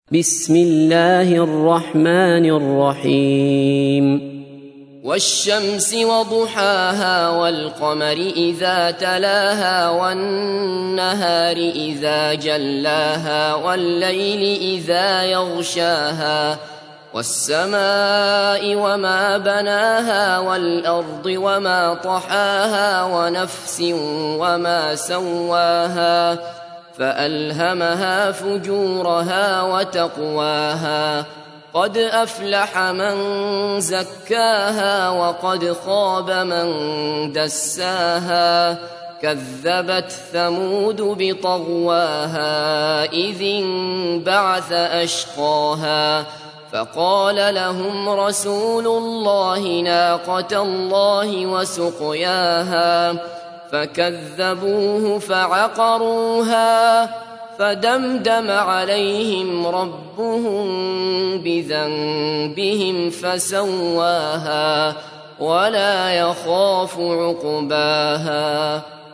بسم الله الرحمن الرحيم والشمس وضحاها والقمر إذا تلاها والنهار إذا جلاها والليل إذا يغشاها والسماء وما بناها والأرض وما طحاها ونفس وما سواها فألهمها فجورها وتقواها قد أفلح من زكاها وقد خاب من دساها كذبت ثمود بطغواها إذ انبعث أشقاها فقال لهم رسول الله ناقة الله وسقياها فكذبوه فعقروها فدمدم عليهم ربهم بذنبهم فسواها ولا يخاف عقباها